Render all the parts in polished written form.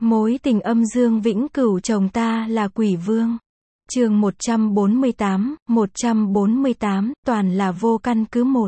Mối tình âm dương vĩnh cửu chồng ta là quỷ vương. Chương 148, toàn là vô căn cứ một.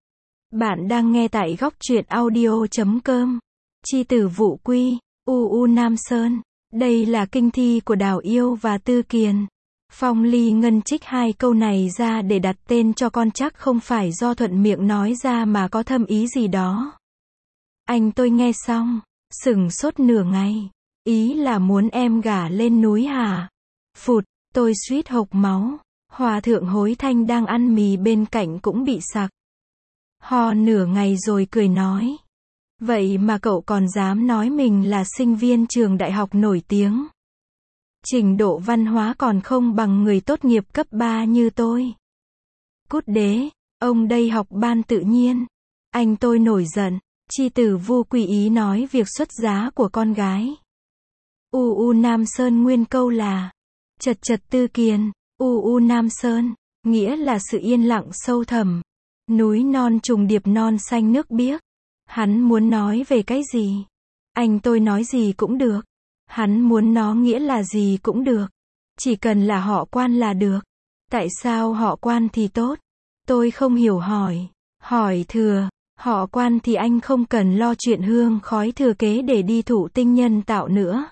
Bạn đang nghe tại góc truyện audio.com. Chi tử Vụ Quy, UU Nam Sơn. Đây là kinh thi của Đào Yêu và Tư Kiền. Phong Ly Ngân trích hai câu này ra để đặt tên cho con, chắc không phải do thuận miệng nói ra mà có thâm ý gì đó. Anh tôi nghe xong, sửng sốt nửa ngày. Ý là muốn em gả lên núi hả? Phụt, tôi suýt hộc máu. Hòa thượng Hối Thanh đang ăn mì bên cạnh cũng bị sặc. Ho nửa ngày rồi cười nói. Vậy mà cậu còn dám nói mình là sinh viên trường đại học nổi tiếng. Trình độ văn hóa còn không bằng người tốt nghiệp cấp 3 như tôi. Cút đế, ông đây học ban tự nhiên. Anh tôi nổi giận. Chi tử Vu Quy ý nói việc xuất giá của con gái. UU Nam Sơn nguyên câu là chật chật Tư Kiền. UU Nam Sơn nghĩa là sự yên lặng sâu thẳm, núi non trùng điệp, non xanh nước biếc. Hắn muốn nói về cái gì? Anh tôi nói gì cũng được. Hắn muốn nó nghĩa là gì cũng được. Chỉ cần là họ Quan là được. Tại sao họ Quan thì tốt? Tôi không hiểu hỏi. Hỏi thừa, họ Quan thì anh không cần lo chuyện hương khói thừa kế để đi thụ tinh nhân tạo nữa.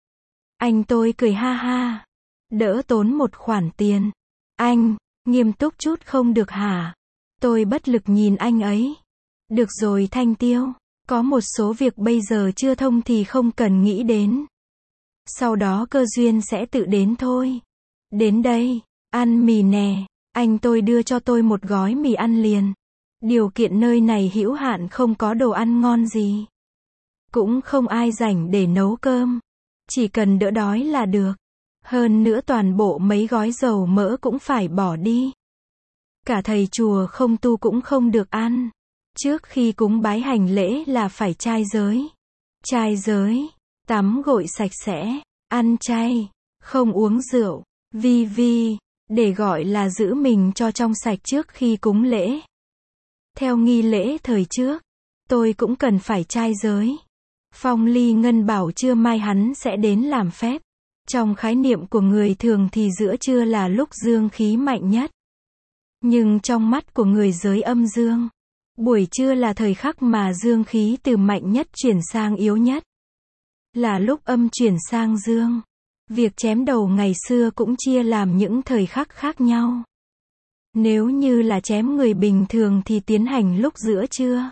Anh tôi cười ha ha. Đỡ tốn một khoản tiền. Anh, nghiêm túc chút không được hả? Tôi bất lực nhìn anh ấy. Được rồi Thanh Tiêu, có một số việc bây giờ chưa thông thì không cần nghĩ đến. Sau đó cơ duyên sẽ tự đến thôi. Đến đây, ăn mì nè. Anh tôi đưa cho tôi một gói mì ăn liền. Điều kiện nơi này hữu hạn, không có đồ ăn ngon gì. Cũng không ai rảnh để nấu cơm. Chỉ cần đỡ đói là được. Hơn nữa toàn bộ mấy gói dầu mỡ cũng phải bỏ đi. Cả thầy chùa không tu cũng không được ăn. Trước khi cúng bái hành lễ là phải trai giới. Trai giới, tắm gội sạch sẽ, ăn chay, không uống rượu, vi, để gọi là giữ mình cho trong sạch trước khi cúng lễ. Theo nghi lễ thời trước, tôi cũng cần phải trai giới. Phong Ly Ngân bảo trưa mai hắn sẽ đến làm phép. Trong khái niệm của người thường thì giữa trưa là lúc dương khí mạnh nhất. Nhưng trong mắt của người giới âm dương, buổi trưa là thời khắc mà dương khí từ mạnh nhất chuyển sang yếu nhất. Là lúc âm chuyển sang dương. Việc chém đầu ngày xưa cũng chia làm những thời khắc khác nhau. Nếu như là chém người bình thường thì tiến hành lúc giữa trưa.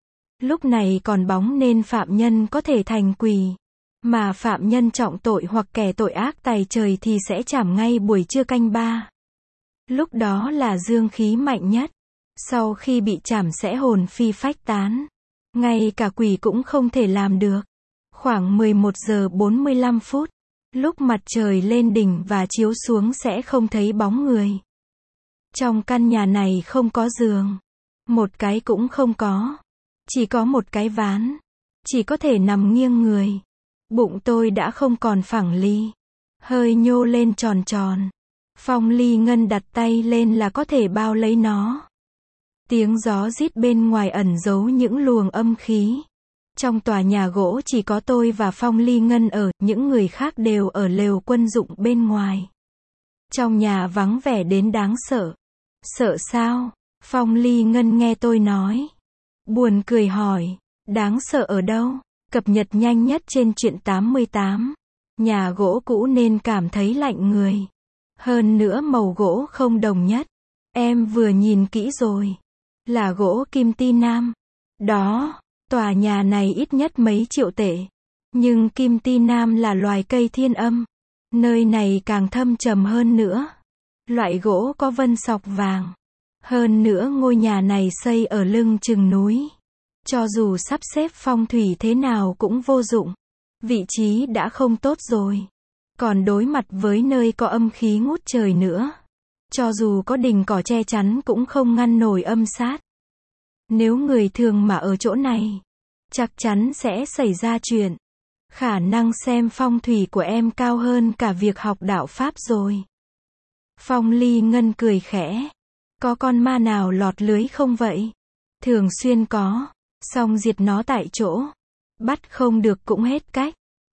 Lúc này còn bóng nên phạm nhân có thể thành quỷ. Mà phạm nhân trọng tội hoặc kẻ tội ác tày trời thì sẽ trảm ngay buổi trưa canh 3. Lúc đó là dương khí mạnh nhất. Sau khi bị trảm sẽ hồn phi phách tán. Ngay cả quỷ cũng không thể làm được. Khoảng 11 giờ 45 phút, lúc mặt trời lên đỉnh và chiếu xuống sẽ không thấy bóng người. Trong căn nhà này không có giường. Một cái cũng không có. Chỉ có một cái ván. Chỉ có thể nằm nghiêng người. Bụng tôi đã không còn phẳng lì. Hơi nhô lên tròn tròn. Phong Ly Ngân đặt tay lên là có thể bao lấy nó. Tiếng gió rít bên ngoài ẩn giấu những luồng âm khí. Trong tòa nhà gỗ chỉ có tôi và Phong Ly Ngân ở, những người khác đều ở lều quân dụng bên ngoài. Trong nhà vắng vẻ đến đáng sợ. Sợ sao? Phong Ly Ngân nghe tôi nói. Buồn cười hỏi. Đáng sợ ở đâu? Cập nhật nhanh nhất trên truyện 88. Nhà gỗ cũ nên cảm thấy lạnh người. Hơn nữa màu gỗ không đồng nhất. Em vừa nhìn kỹ rồi. Là gỗ kim ti nam. Đó, tòa nhà này ít nhất mấy triệu tệ. Nhưng kim ti nam là loài cây thiên âm. Nơi này càng thâm trầm hơn nữa. Loại gỗ có vân sọc vàng. Hơn nữa ngôi nhà này xây ở lưng chừng núi. Cho dù sắp xếp phong thủy thế nào cũng vô dụng. Vị trí đã không tốt rồi. Còn đối mặt với nơi có âm khí ngút trời nữa. Cho dù có đình cỏ che chắn cũng không ngăn nổi âm sát. Nếu người thường mà ở chỗ này, chắc chắn sẽ xảy ra chuyện. Khả năng xem phong thủy của em cao hơn cả việc học đạo Pháp rồi. Phong Ly Ngân cười khẽ. Có con ma nào lọt lưới không vậy? Thường xuyên có. Xong diệt nó tại chỗ. Bắt không được cũng hết cách.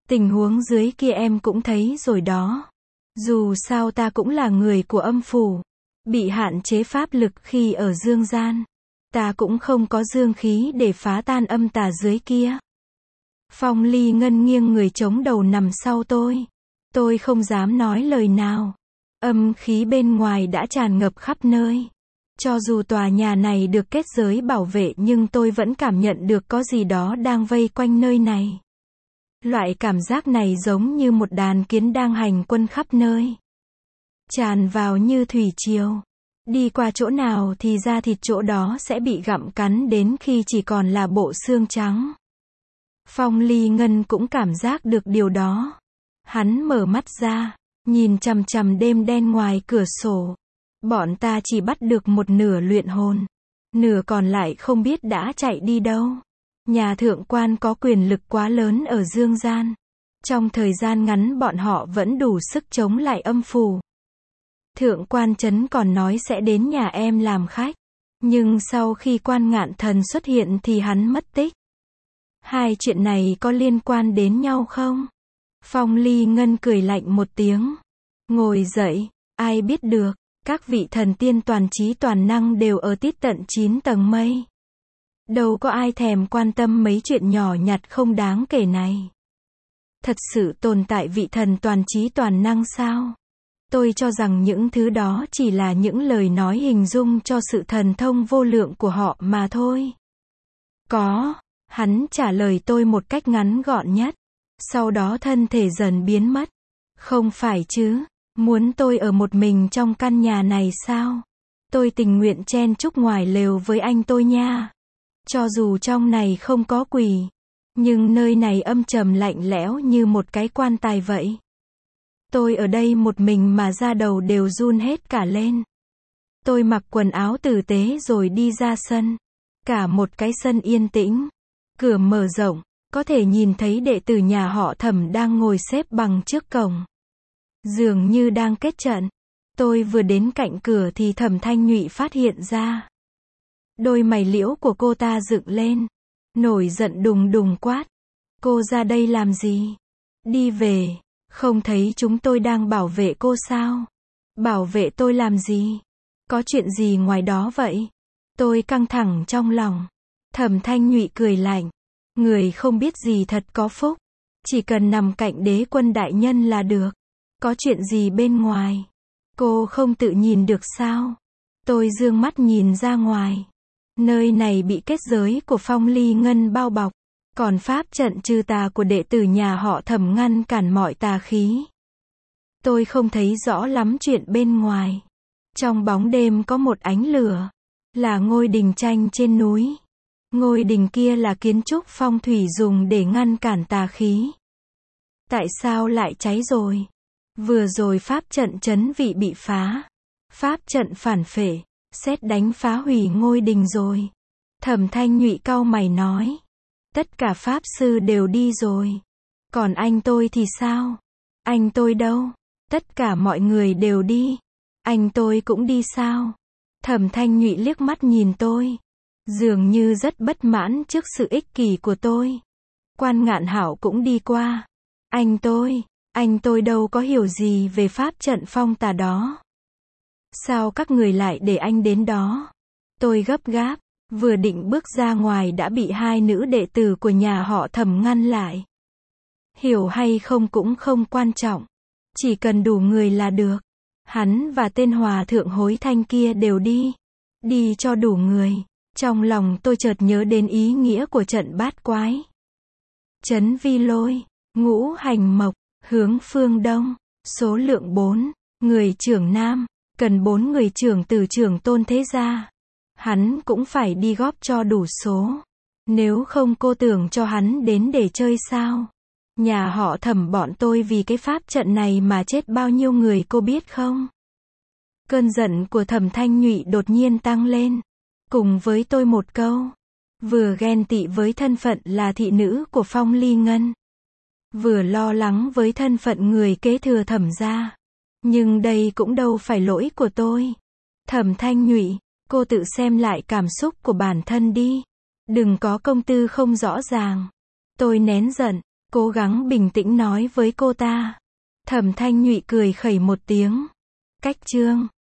Tình huống dưới kia em cũng thấy rồi đó. Dù sao ta cũng là người của âm phủ. Bị hạn chế pháp lực khi ở dương gian. Ta cũng không có dương khí để phá tan âm tà dưới kia. Phong Ly Ngân nghiêng người chống đầu nằm sau tôi. Tôi không dám nói lời nào. Âm khí bên ngoài đã tràn ngập khắp nơi. Cho dù tòa nhà này được kết giới bảo vệ nhưng tôi vẫn cảm nhận được có gì đó đang vây quanh nơi này. Loại cảm giác này giống như một đàn kiến đang hành quân khắp nơi. Tràn vào như thủy triều. Đi qua chỗ nào thì da thịt chỗ đó sẽ bị gặm cắn đến khi chỉ còn là bộ xương trắng. Phong Ly Ngân cũng cảm giác được điều đó. Hắn mở mắt ra, nhìn chằm chằm đêm đen ngoài cửa sổ. Bọn ta chỉ bắt được một nửa luyện hồn. Nửa còn lại không biết đã chạy đi đâu. Nhà thượng quan có quyền lực quá lớn ở dương gian. Trong thời gian ngắn bọn họ vẫn đủ sức chống lại âm phủ. Thượng quan Trấn còn nói sẽ đến nhà em làm khách. Nhưng sau khi Quan Ngạn Thần xuất hiện thì hắn mất tích. Hai chuyện này có liên quan đến nhau không? Phong Ly Ngân cười lạnh một tiếng. Ngồi dậy, ai biết được, các vị thần tiên toàn trí toàn năng đều ở tít tận 9 tầng mây. Đâu có ai thèm quan tâm mấy chuyện nhỏ nhặt không đáng kể này. Thật sự tồn tại vị thần toàn trí toàn năng sao? Tôi cho rằng những thứ đó chỉ là những lời nói hình dung cho sự thần thông vô lượng của họ mà thôi. Có, hắn trả lời tôi một cách ngắn gọn nhất. Sau đó thân thể dần biến mất. Không phải chứ, muốn tôi ở một mình trong căn nhà này sao? Tôi tình nguyện chen chúc ngoài lều với anh tôi nha. Cho dù trong này không có quỷ, nhưng nơi này âm trầm lạnh lẽo như một cái quan tài vậy. Tôi ở đây một mình mà da đầu đều run hết cả lên. Tôi mặc quần áo tử tế rồi đi ra sân. Cả một cái sân yên tĩnh. Cửa mở rộng, có thể nhìn thấy đệ tử nhà họ Thẩm đang ngồi xếp bằng trước cổng. Dường như đang kết trận. Tôi vừa đến cạnh cửa thì Thẩm Thanh Nhụy phát hiện ra. Đôi mày liễu của cô ta dựng lên. Nổi giận đùng đùng quát. Cô ra đây làm gì? Đi về. Không thấy chúng tôi đang bảo vệ cô sao? Bảo vệ tôi làm gì? Có chuyện gì ngoài đó vậy? Tôi căng thẳng trong lòng. Thẩm Thanh Nhụy cười lạnh. Người không biết gì thật có phúc. Chỉ cần nằm cạnh đế quân đại nhân là được. Có chuyện gì bên ngoài? Cô không tự nhìn được sao? Tôi dương mắt nhìn ra ngoài. Nơi này bị kết giới của Phong Ly Ngân bao bọc. Còn pháp trận trừ tà của đệ tử nhà họ Thẩm ngăn cản mọi tà khí. Tôi không thấy rõ lắm chuyện bên ngoài. Trong bóng đêm có một ánh lửa. Là ngôi đình tranh trên núi. Ngôi đình kia là kiến trúc phong thủy dùng để ngăn cản tà khí. Tại sao lại cháy rồi? Vừa rồi pháp trận trấn vị bị phá. Pháp trận phản phệ, sét đánh phá hủy ngôi đình rồi. Thẩm Thanh Nhụy cau mày nói. Tất cả pháp sư đều đi rồi. Còn anh tôi thì sao? Anh tôi đâu? Tất cả mọi người đều đi. Anh tôi cũng đi sao? Thẩm Thanh Nhụy liếc mắt nhìn tôi. Dường như rất bất mãn trước sự ích kỷ của tôi. Quan Ngạn Hảo cũng đi qua. Anh tôi đâu có hiểu gì về pháp trận phong tà đó. Sao các người lại để anh đến đó? Tôi gấp gáp, vừa định bước ra ngoài đã bị hai nữ đệ tử của nhà họ Thẩm ngăn lại. Hiểu hay không cũng không quan trọng. Chỉ cần đủ người là được. Hắn và tên hòa thượng hối thanh kia đều đi. Đi cho đủ người. Trong lòng tôi chợt nhớ đến ý nghĩa của trận bát quái. Trấn Vi Lôi, ngũ hành mộc, hướng phương đông, số lượng 4, người trưởng nam, cần 4 người trưởng từ trưởng tôn thế gia. Hắn cũng phải đi góp cho đủ số. Nếu không cô tưởng cho hắn đến để chơi sao? Nhà họ Thẩm bọn tôi vì cái pháp trận này mà chết bao nhiêu người cô biết không? Cơn giận của Thẩm Thanh Nhụy đột nhiên tăng lên. Cùng với tôi một câu. Vừa ghen tị với thân phận là thị nữ của Phong Ly Ngân. Vừa lo lắng với thân phận người kế thừa Thẩm gia. Nhưng đây cũng đâu phải lỗi của tôi. Thẩm Thanh Nhụy, cô tự xem lại cảm xúc của bản thân đi. Đừng có công tư không rõ ràng. Tôi nén giận. Cố gắng bình tĩnh nói với cô ta. Thẩm Thanh Nhụy cười khẩy một tiếng. Cách chương